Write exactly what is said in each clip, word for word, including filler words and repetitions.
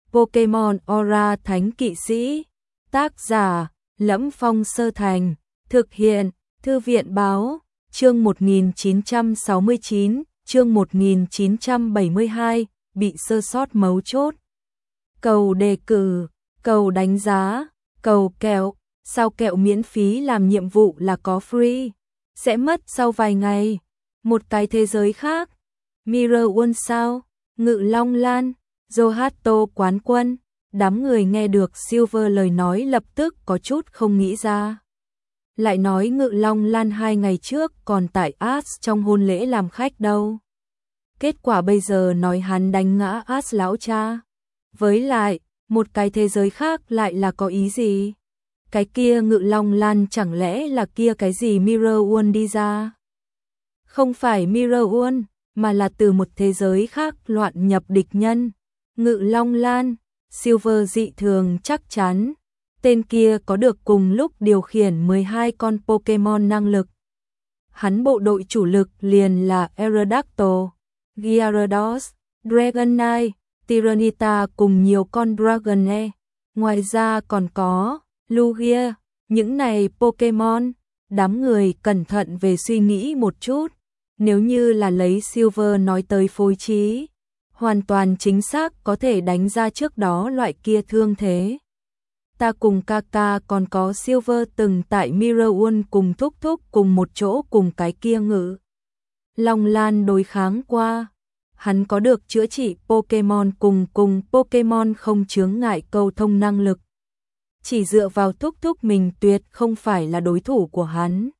Pokemon Aura Thánh Kỵ Sĩ. Tác giả: Lẫm Phong Sơ Thành. Thực hiện: Thư viện báo. Chương một nghìn chín trăm sáu mươi chín, chương một nghìn chín trăm bảy mươi hai, bị sơ sót mấu chốt. Cầu đề cử, cầu đánh giá, cầu kẹo, sao kẹo miễn phí làm nhiệm vụ là có free, sẽ mất sau vài ngày. Một cái thế giới khác. Mirror World sao? Ngự Long Lan, Yohato quán quân. Đám người nghe được Silver lời nói lập tức có chút không nghĩ ra. Lại nói Ngự Long Lan hai ngày trước còn tại Ash trong hôn lễ làm khách đâu. Kết quả bây giờ nói hắn đánh ngã Ash lão cha. Với lại, một cái thế giới khác lại là có ý gì? Cái kia Ngự Long Lan chẳng lẽ là kia cái gì Mirror World đi ra? Không phải Mirror World, mà là từ một thế giới khác loạn nhập địch nhân. Ngự Long Lan, Silver dị thường chắc chắn. Tên kia có được cùng lúc điều khiển mười hai con Pokemon năng lực. Hắn bộ đội chủ lực liền là Aerodactyl, Gyarados, Dragonite, Tyranitar cùng nhiều con Dragonair. Ngoài ra còn có Lugia. Những này Pokemon, đám người cẩn thận về suy nghĩ một chút. Nếu như là lấy Silver nói tới phối trí, hoàn toàn chính xác có thể đánh ra trước đó loại kia thương thế. Ta cùng Kaka còn có Silver từng tại Mirror World cùng thúc thúc cùng một chỗ cùng cái kia Ngự Long Lan đối kháng qua. Hắn có được chữa trị Pokemon cùng cùng Pokemon không chướng ngại cầu thông năng lực. Chỉ dựa vào thúc thúc mình tuyệt không phải là đối thủ của hắn.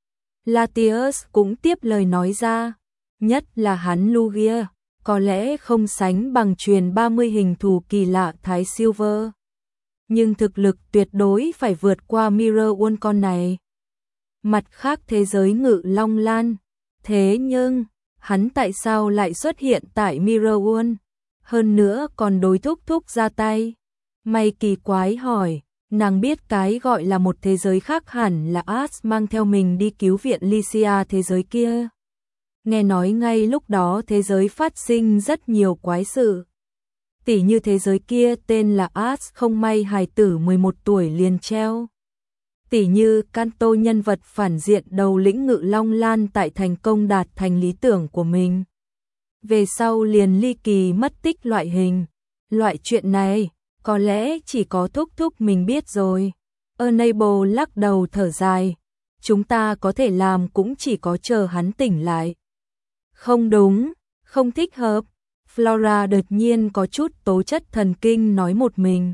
Latios cũng tiếp lời nói ra, nhất là hắn Lugia, có lẽ không sánh bằng truyền ba mươi hình thù kỳ lạ Thái Silver. Nhưng thực lực tuyệt đối phải vượt qua Mirror World con này. Mặt khác thế giới Ngự Long Lan, thế nhưng, hắn tại sao lại xuất hiện tại Mirror World? Hơn nữa còn đối thúc thúc ra tay. May kỳ quái hỏi, nàng biết cái gọi là một thế giới khác hẳn là Ash mang theo mình đi cứu viện Lycia thế giới kia. Nghe nói ngay lúc đó thế giới phát sinh rất nhiều quái sự. Tỉ như thế giới kia tên là Ash không may hài tử mười một tuổi liền treo. Tỉ như Kanto nhân vật phản diện đầu lĩnh Ngự Long Lan tại thành công đạt thành lý tưởng của mình. Về sau liền ly kỳ mất tích loại hình. Loại chuyện này, có lẽ chỉ có thúc thúc mình biết rồi. Enable lắc đầu thở dài. Chúng ta có thể làm cũng chỉ có chờ hắn tỉnh lại. Không đúng, không thích hợp. Flora đột nhiên có chút tố chất thần kinh nói một mình.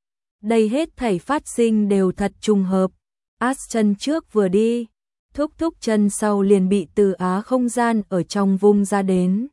Đây hết thảy phát sinh đều thật trùng hợp. Ash chân trước vừa đi, thúc thúc chân sau liền bị từ á không gian ở trong vung ra đến.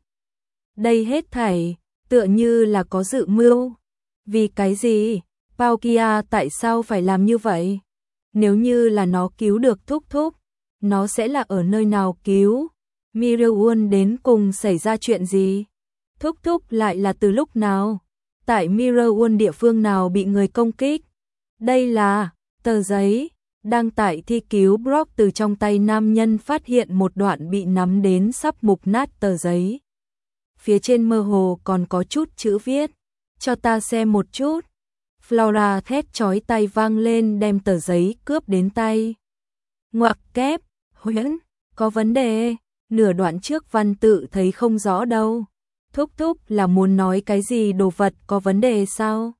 Đây hết thảy, tựa như là có dự mưu. Vì cái gì? Palkia tại sao phải làm như vậy? Nếu như là nó cứu được thúc thúc, nó sẽ là ở nơi nào cứu? Mirror World đến cùng xảy ra chuyện gì? Thúc thúc lại là từ lúc nào? Tại Mirror World địa phương nào bị người công kích? Đây là tờ giấy. Đang tại thi cứu Brock từ trong tay nam nhân phát hiện một đoạn bị nắm đến sắp mục nát tờ giấy. Phía trên mơ hồ còn có chút chữ viết. Cho ta xem một chút. Flora thét chói tay vang lên đem tờ giấy cướp đến tay. Ngoặc kép, huyễn, có vấn đề. Nửa đoạn trước văn tự thấy không rõ đâu. Thúc thúc là muốn nói cái gì đồ vật có vấn đề sao?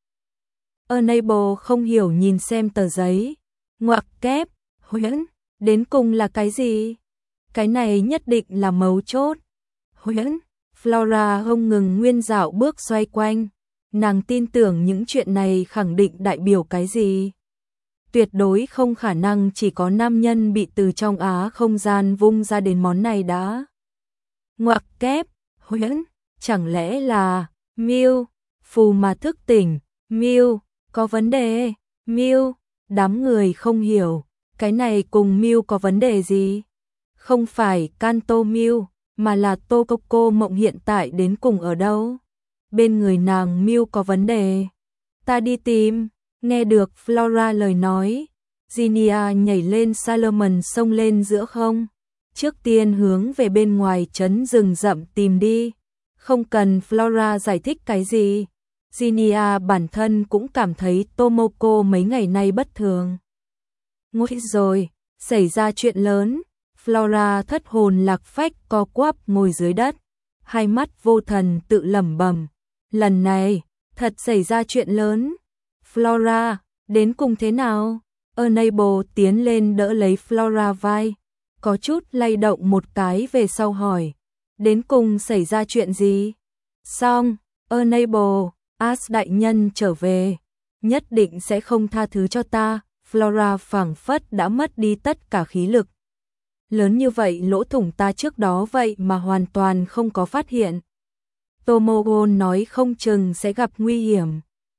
Enable không hiểu nhìn xem tờ giấy. Ngoặc kép, huyễn, đến cùng là cái gì? Cái này nhất định là mấu chốt. Huyễn, Flora không ngừng nguyên dạo bước xoay quanh. Nàng tin tưởng những chuyện này khẳng định đại biểu cái gì? Tuyệt đối không khả năng chỉ có nam nhân bị từ trong á không gian vung ra đến món này đã. Ngoặc kép, huyễn, chẳng lẽ là Mew, phù mà thức tỉnh, Mew, có vấn đề, Mew, đám người không hiểu, cái này cùng Mew có vấn đề gì? Không phải Kanto Mew, mà là Tokoko Mộng hiện tại đến cùng ở đâu? Bên người nàng Mew có vấn đề. Ta đi tìm. Nghe được Flora lời nói, Zinnia nhảy lên Salomon xông lên giữa không. Trước tiên hướng về bên ngoài trấn rừng rậm tìm đi. Không cần Flora giải thích cái gì. Jinia bản thân cũng cảm thấy Tomoko mấy ngày nay bất thường. Nguy rồi, xảy ra chuyện lớn. Flora thất hồn lạc phách co quắp ngồi dưới đất, hai mắt vô thần tự lẩm bẩm, lần này thật xảy ra chuyện lớn. Flora, đến cùng thế nào? Enable tiến lên đỡ lấy Flora vai, có chút lay động một cái về sau hỏi, đến cùng xảy ra chuyện gì? Xong, Enable, As đại nhân trở về, nhất định sẽ không tha thứ cho ta. Flora phảng phất đã mất đi tất cả khí lực. Lớn như vậy lỗ thủng ta trước đó vậy mà hoàn toàn không có phát hiện. Tomoko nói không chừng sẽ gặp nguy hiểm.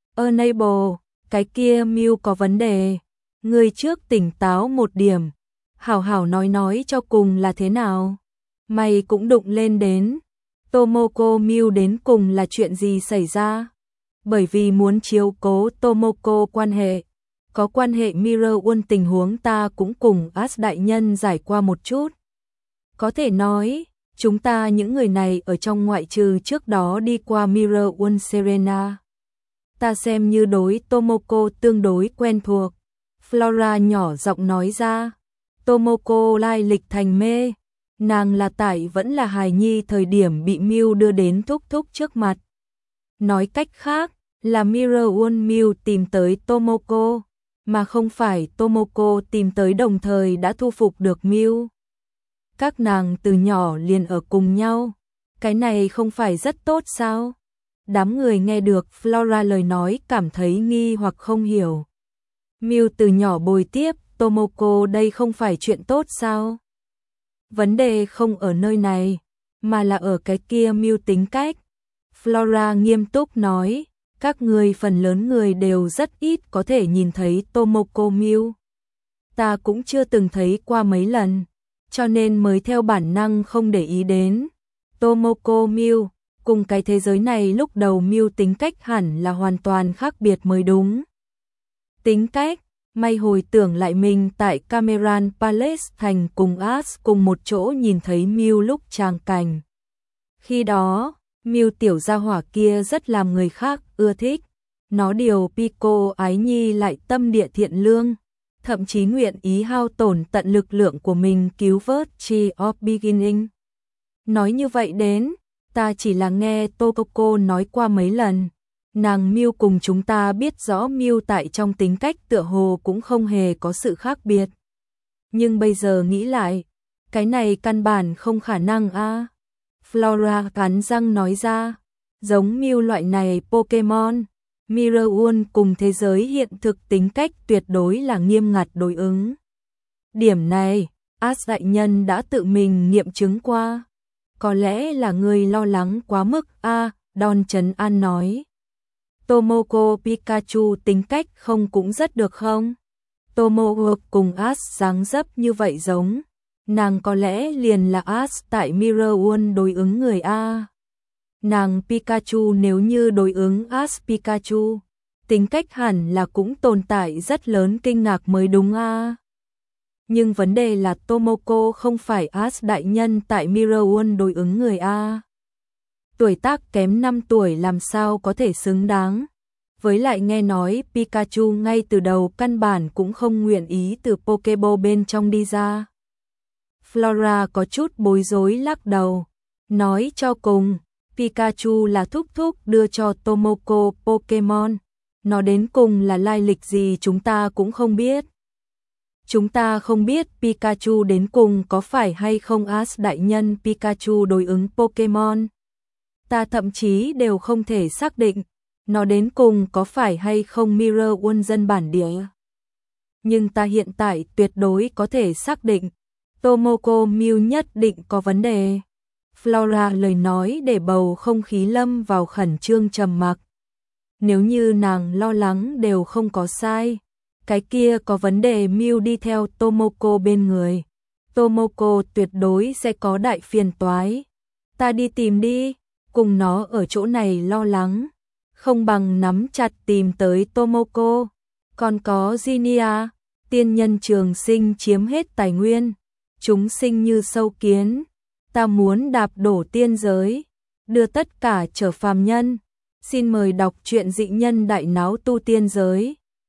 Enable, cái kia Mew có vấn đề. Người trước tỉnh táo một điểm. Hảo hảo nói nói cho cùng là thế nào. Mày cũng đụng lên đến. Tomoko Mew đến cùng là chuyện gì xảy ra? Bởi vì muốn chiếu cố Tomoko quan hệ. Có quan hệ Mirror World tình huống ta cũng cùng As đại nhân giải qua một chút. Có thể nói, chúng ta những người này ở trong ngoại trừ trước đó đi qua Mirror World Serena. Ta xem như đối Tomoko tương đối quen thuộc. Flora nhỏ giọng nói ra. Tomoko lai lịch thành mê. Nàng là tại vẫn là hài nhi thời điểm bị Mew đưa đến thúc thúc trước mặt. Nói cách khác, là Mirror World Mew tìm tới Tomoko, mà không phải Tomoko tìm tới đồng thời đã thu phục được Mew. Các nàng từ nhỏ liền ở cùng nhau, cái này không phải rất tốt sao? Đám người nghe được Flora lời nói cảm thấy nghi hoặc không hiểu. Mew từ nhỏ bồi tiếp Tomoko đây không phải chuyện tốt sao? Vấn đề không ở nơi này, mà là ở cái kia Mew tính cách. Flora nghiêm túc nói, các người phần lớn người đều rất ít có thể nhìn thấy Tomoko Mew. Ta cũng chưa từng thấy qua mấy lần, cho nên mới theo bản năng không để ý đến. Tomoko Mew, cùng cái thế giới này lúc đầu Mew tính cách hẳn là hoàn toàn khác biệt mới đúng. Tính cách, may hồi tưởng lại mình tại Cameron Palace thành cùng As cùng một chỗ nhìn thấy Mew lúc tràng cảnh. Khi đó, Mew tiểu gia hỏa kia rất làm người khác ưa thích. Nó điều Pico ái nhi lại tâm địa thiện lương, thậm chí nguyện ý hao tổn tận lực lượng của mình cứu vớt Tree of Beginning. Nói như vậy đến, ta chỉ là nghe Tomoko nói qua mấy lần. Nàng Mew cùng chúng ta biết rõ Mew tại trong tính cách tựa hồ cũng không hề có sự khác biệt. Nhưng bây giờ nghĩ lại, cái này căn bản không khả năng a. À. Flora cắn răng nói ra, giống Mew loại này Pokemon, Mirror World cùng thế giới hiện thực tính cách tuyệt đối là nghiêm ngặt đối ứng. Điểm này, As đại nhân đã tự mình nghiệm chứng qua. Có lẽ là người lo lắng quá mức a, à, Don trấn an nói. Tomoko Pikachu tính cách không cũng rất được không? Tomoko cùng As dáng dấp như vậy giống. Nàng có lẽ liền là As tại Mirror World đối ứng người A. Nàng Pikachu nếu như đối ứng As Pikachu, tính cách hẳn là cũng tồn tại rất lớn kinh ngạc mới đúng A. Nhưng vấn đề là Tomoko không phải As đại nhân tại Mirror World đối ứng người A. Tuổi tác kém năm tuổi làm sao có thể xứng đáng. Với lại nghe nói Pikachu ngay từ đầu căn bản cũng không nguyện ý từ Pokéball bên trong đi ra. Flora có chút bối rối lắc đầu, nói cho cùng, Pikachu là thúc thúc đưa cho Tomoko Pokemon, nó đến cùng là lai lịch gì chúng ta cũng không biết. Chúng ta không biết Pikachu đến cùng có phải hay không As đại nhân Pikachu đối ứng Pokemon. Ta thậm chí đều không thể xác định, nó đến cùng có phải hay không Mirror World dân bản địa. Nhưng ta hiện tại tuyệt đối có thể xác định, Tomoko Mew nhất định có vấn đề. Flora lời nói để bầu không khí lâm vào khẩn trương trầm mặc. Nếu như nàng lo lắng đều không có sai, cái kia có vấn đề Mew đi theo Tomoko bên người. Tomoko tuyệt đối sẽ có đại phiền toái. Ta đi tìm đi, cùng nó ở chỗ này lo lắng. Không bằng nắm chặt tìm tới Tomoko. Còn có Jinia, tiên nhân trường sinh chiếm hết tài nguyên. Chúng sinh như sâu kiến. Ta muốn đạp đổ tiên giới, đưa tất cả trở phàm nhân. Xin mời đọc truyện Dị nhân đại náo tu tiên giới.